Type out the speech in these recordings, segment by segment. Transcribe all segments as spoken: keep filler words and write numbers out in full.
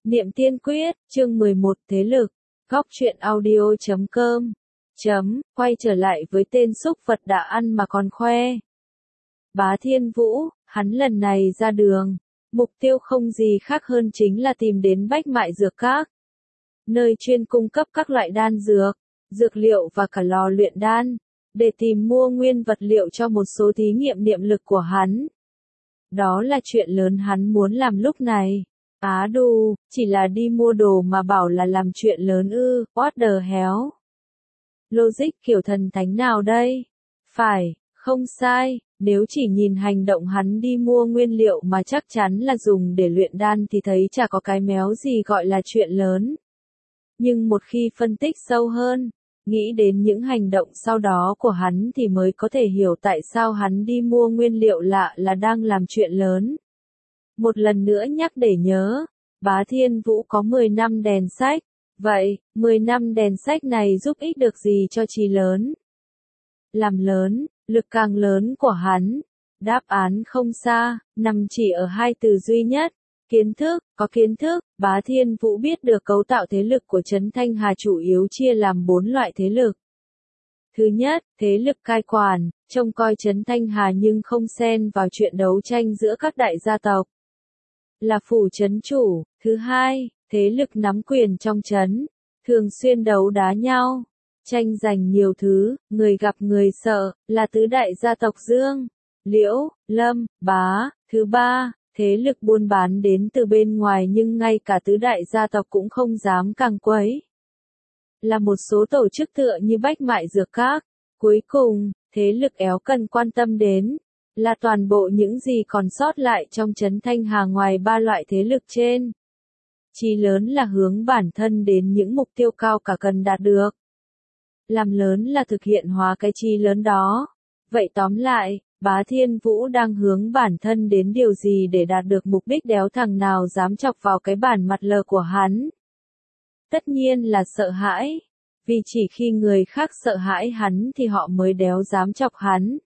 Niệm Tiên Quyết, chương mười một Thế lực, góc truyện audio chấm com, chấm, quay trở lại với tên súc vật đã ăn mà còn khoe. Bá Thiên Vũ, hắn lần này ra đường, mục tiêu không gì khác hơn chính là tìm đến Bách Mại Dược Các, nơi chuyên cung cấp các loại đan dược, dược liệu và cả lò luyện đan, để tìm mua nguyên vật liệu cho một số thí nghiệm niệm lực của hắn. Đó là chuyện lớn hắn muốn làm lúc này. Á đù, chỉ là đi mua đồ mà bảo là làm chuyện lớn ư, what the hell? Logic kiểu thần thánh nào đây? Phải, không sai, nếu chỉ nhìn hành động hắn đi mua nguyên liệu mà chắc chắn là dùng để luyện đan thì thấy chả có cái méo gì gọi là chuyện lớn. Nhưng một khi phân tích sâu hơn, nghĩ đến những hành động sau đó của hắn thì mới có thể hiểu tại sao hắn đi mua nguyên liệu lạ là đang làm chuyện lớn. Một lần nữa nhắc để nhớ, Bá Thiên Vũ có mười năm đèn sách, vậy, mười năm đèn sách này giúp ích được gì cho Chí lớn? Làm lớn, lực càng lớn của hắn. Đáp án không xa, nằm chỉ ở hai từ duy nhất, kiến thức, có kiến thức, Bá Thiên Vũ biết được cấu tạo thế lực của Trấn Thanh Hà chủ yếu chia làm bốn loại thế lực. Thứ nhất, thế lực cai quản, trông coi Trấn Thanh Hà nhưng không xen vào chuyện đấu tranh giữa các đại gia tộc. Là phủ trấn chủ. Thứ hai, thế lực nắm quyền trong trấn, thường xuyên đấu đá nhau, tranh giành nhiều thứ, người gặp người sợ, là tứ đại gia tộc Dương, Liễu, Lâm, Bá. Thứ ba, thế lực buôn bán đến từ bên ngoài nhưng ngay cả tứ đại gia tộc cũng không dám càng quấy. Là một số tổ chức tựa như Bách Mại Dược Các. Cuối cùng, thế lực éo cần quan tâm đến, là toàn bộ những gì còn sót lại trong Trấn Thanh Hà ngoài ba loại thế lực trên. Chí lớn là hướng bản thân đến những mục tiêu cao cả cần đạt được. Làm lớn là thực hiện hóa cái chí lớn đó. Vậy tóm lại, Bá Thiên Vũ đang hướng bản thân đến điều gì để đạt được mục đích đéo thằng nào dám chọc vào cái bản mặt lờ của hắn? Tất nhiên là sợ hãi. Vì chỉ khi người khác sợ hãi hắn thì họ mới đéo dám chọc hắn.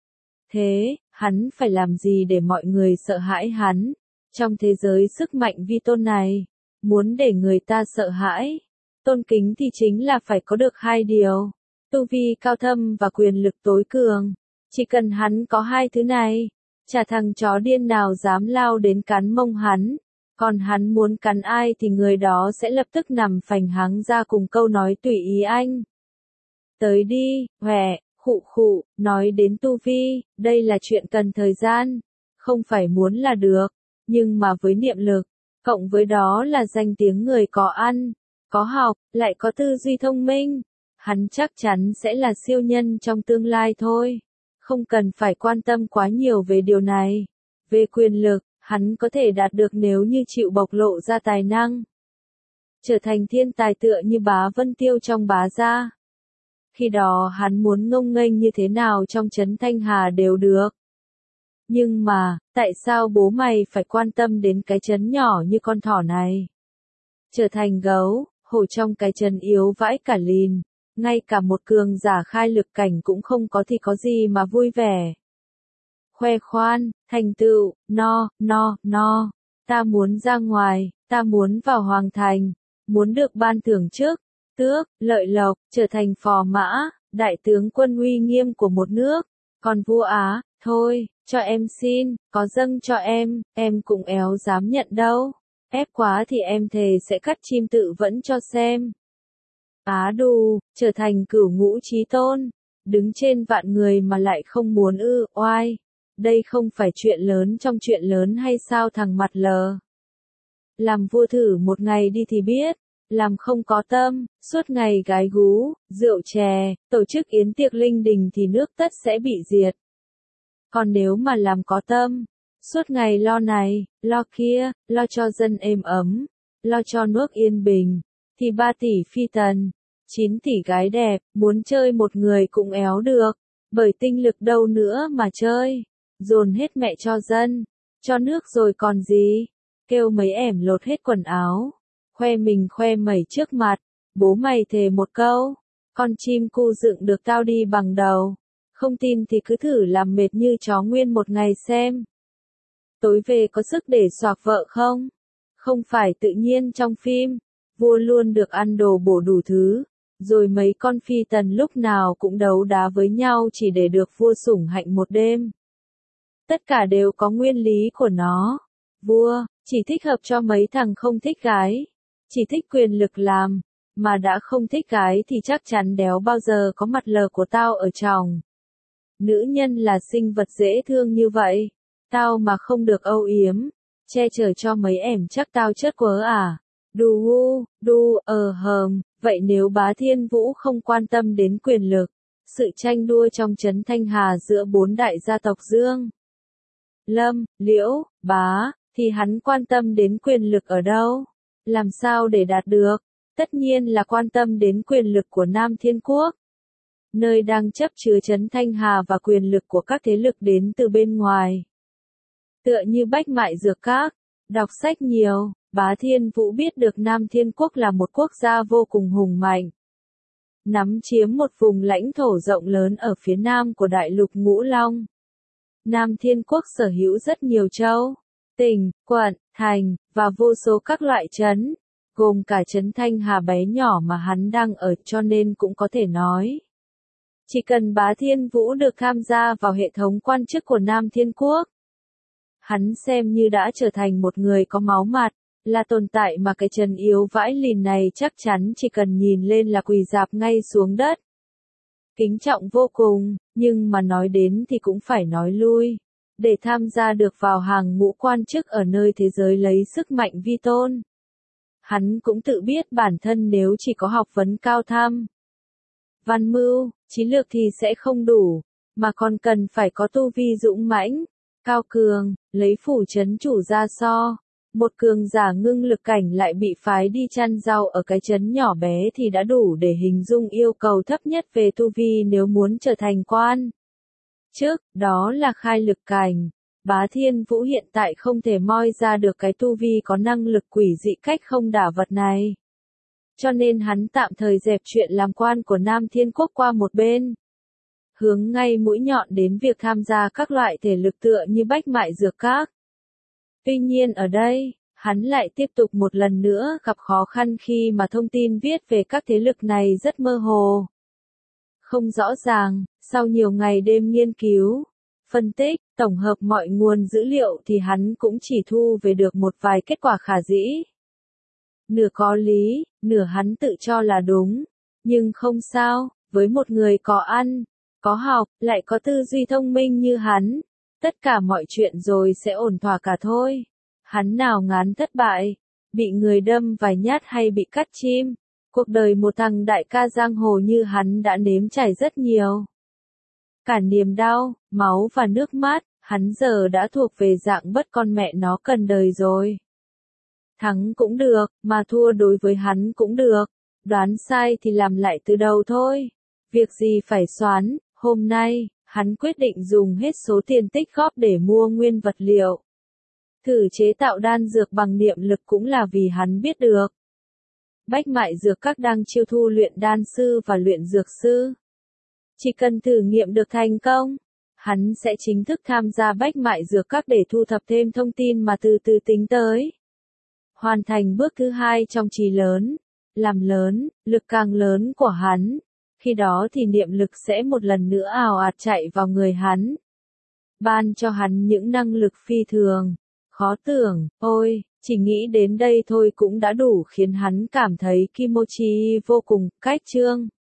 Thế, hắn phải làm gì để mọi người sợ hãi hắn? Trong thế giới sức mạnh vi tôn này, muốn để người ta sợ hãi, tôn kính thì chính là phải có được hai điều. Tu vi cao thâm và quyền lực tối cường. Chỉ cần hắn có hai thứ này, chả thằng chó điên nào dám lao đến cắn mông hắn. Còn hắn muốn cắn ai thì người đó sẽ lập tức nằm phành háng ra cùng câu nói tùy ý anh. Tới đi, hòe. Khụ khụ, nói đến tu vi, đây là chuyện cần thời gian, không phải muốn là được, nhưng mà với niệm lực, cộng với đó là danh tiếng người có ăn, có học, lại có tư duy thông minh, hắn chắc chắn sẽ là siêu nhân trong tương lai thôi, không cần phải quan tâm quá nhiều về điều này. Về quyền lực, hắn có thể đạt được nếu như chịu bộc lộ ra tài năng, trở thành thiên tài tựa như Bá Vân Tiêu trong Bá Gia. Khi đó hắn muốn ngông nghênh như thế nào trong Trấn Thanh Hà đều được. Nhưng mà, tại sao bố mày phải quan tâm đến cái trấn nhỏ như con thỏ này? Trở thành gấu, hổ trong cái trấn yếu vãi cả lìn, ngay cả một cường giả khai lực cảnh cũng không có thì có gì mà vui vẻ. Khoe khoan, thành tựu, no, no, no, ta muốn ra ngoài, ta muốn vào hoàng thành, muốn được ban thưởng trước. Tước, lợi lộc, trở thành phò mã, đại tướng quân uy nghiêm của một nước. Còn vua Á, thôi, cho em xin, có dâng cho em, em cũng éo dám nhận đâu. Ép quá thì em thề sẽ cắt chim tự vẫn cho xem. Á đù, trở thành cửu ngũ chí tôn, đứng trên vạn người mà lại không muốn ư, oai. Đây không phải chuyện lớn trong chuyện lớn hay sao thằng mặt lờ? Làm vua thử một ngày đi thì biết. Làm không có tâm, suốt ngày gái gú, rượu chè, tổ chức yến tiệc linh đình thì nước tất sẽ bị diệt. Còn nếu mà làm có tâm, suốt ngày lo này, lo kia, lo cho dân êm ấm, lo cho nước yên bình, thì ba tỷ phi tần, chín tỷ gái đẹp, muốn chơi một người cũng éo được, bởi tinh lực đâu nữa mà chơi, dồn hết mẹ cho dân, cho nước rồi còn gì, kêu mấy ẻm lột hết quần áo. Khoe mình khoe mẩy trước mặt, bố mày thề một câu, con chim cu dựng được tao đi bằng đầu, không tin thì cứ thử làm mệt như chó nguyên một ngày xem. Tối về có sức để xoạc vợ không? Không phải tự nhiên trong phim, vua luôn được ăn đồ bổ đủ thứ, rồi mấy con phi tần lúc nào cũng đấu đá với nhau chỉ để được vua sủng hạnh một đêm. Tất cả đều có nguyên lý của nó. Vua, chỉ thích hợp cho mấy thằng không thích gái, chỉ thích quyền lực làm, mà đã không thích gái thì chắc chắn đéo bao giờ có mặt lờ của tao ở chồng. Nữ nhân là sinh vật dễ thương như vậy, tao mà không được âu yếm, che chở cho mấy ẻm chắc tao chết quớ à. Đù hu, đu, ờ hờm, vậy nếu Bá Thiên Vũ không quan tâm đến quyền lực, sự tranh đua trong trấn Thanh Hà giữa bốn đại gia tộc Dương, Lâm, Liễu, Bá, thì hắn quan tâm đến quyền lực ở đâu? Làm sao để đạt được? Tất nhiên là quan tâm đến quyền lực của Nam Thiên Quốc, nơi đang chấp chứa trấn Thanh Hà và quyền lực của các thế lực đến từ bên ngoài. Tựa như Bách Mại Dược Các, đọc sách nhiều, Bá Thiên Vũ biết được Nam Thiên Quốc là một quốc gia vô cùng hùng mạnh, nắm chiếm một vùng lãnh thổ rộng lớn ở phía nam của đại lục Ngũ Long. Nam Thiên Quốc sở hữu rất nhiều châu, tỉnh, quận, thành, và vô số các loại trấn, gồm cả trấn Thanh Hà bé nhỏ mà hắn đang ở, cho nên cũng có thể nói, chỉ cần Bá Thiên Vũ được tham gia vào hệ thống quan chức của Nam Thiên Quốc, hắn xem như đã trở thành một người có máu mặt, là tồn tại mà cái trần yếu vãi lìn này chắc chắn chỉ cần nhìn lên là quỳ rạp ngay xuống đất. Kính trọng vô cùng, nhưng mà nói đến thì cũng phải nói lui. Để tham gia được vào hàng ngũ quan chức ở nơi thế giới lấy sức mạnh vi tôn, hắn cũng tự biết bản thân nếu chỉ có học vấn cao thâm, văn mưu, trí lược thì sẽ không đủ, mà còn cần phải có tu vi dũng mãnh, cao cường, lấy phủ trấn chủ ra so. Một cường giả ngưng lực cảnh lại bị phái đi chăn rau ở cái trấn nhỏ bé thì đã đủ để hình dung yêu cầu thấp nhất về tu vi nếu muốn trở thành quan. Trước, đó là khai lực cảnh. Bá Thiên Vũ hiện tại không thể moi ra được cái tu vi có năng lực quỷ dị cách không đả vật này. Cho nên hắn tạm thời dẹp chuyện làm quan của Nam Thiên Quốc qua một bên, hướng ngay mũi nhọn đến việc tham gia các loại thể lực tựa như Bách Mại Dược Các. Tuy nhiên ở đây, hắn lại tiếp tục một lần nữa gặp khó khăn khi mà thông tin viết về các thế lực này rất mơ hồ, không rõ ràng. Sau nhiều ngày đêm nghiên cứu, phân tích, tổng hợp mọi nguồn dữ liệu thì hắn cũng chỉ thu về được một vài kết quả khả dĩ. Nửa có lý, nửa hắn tự cho là đúng, nhưng không sao, với một người có ăn, có học, lại có tư duy thông minh như hắn, tất cả mọi chuyện rồi sẽ ổn thỏa cả thôi. Hắn nào ngán thất bại, bị người đâm vài nhát hay bị cắt chim. Cuộc đời một thằng đại ca giang hồ như hắn đã nếm trải rất nhiều. Cả niềm đau, máu và nước mắt, hắn giờ đã thuộc về dạng bất con mẹ nó cần đời rồi. Thắng cũng được, mà thua đối với hắn cũng được. Đoán sai thì làm lại từ đầu thôi. Việc gì phải xoắn, hôm nay, hắn quyết định dùng hết số tiền tích góp để mua nguyên vật liệu. Thử chế tạo đan dược bằng niệm lực cũng là vì hắn biết được. Bách Mại Dược Các đang chiêu thu luyện đan sư và luyện dược sư. Chỉ cần thử nghiệm được thành công, hắn sẽ chính thức tham gia Bách Mại Dược Các để thu thập thêm thông tin mà từ từ tính tới. Hoàn thành bước thứ hai trong chí lớn, làm lớn, lực càng lớn của hắn. Khi đó thì niệm lực sẽ một lần nữa ào ạt chạy vào người hắn, ban cho hắn những năng lực phi thường, khó tưởng. Ôi, chỉ nghĩ đến đây thôi cũng đã đủ khiến hắn cảm thấy Kimochi vô cùng cách chương.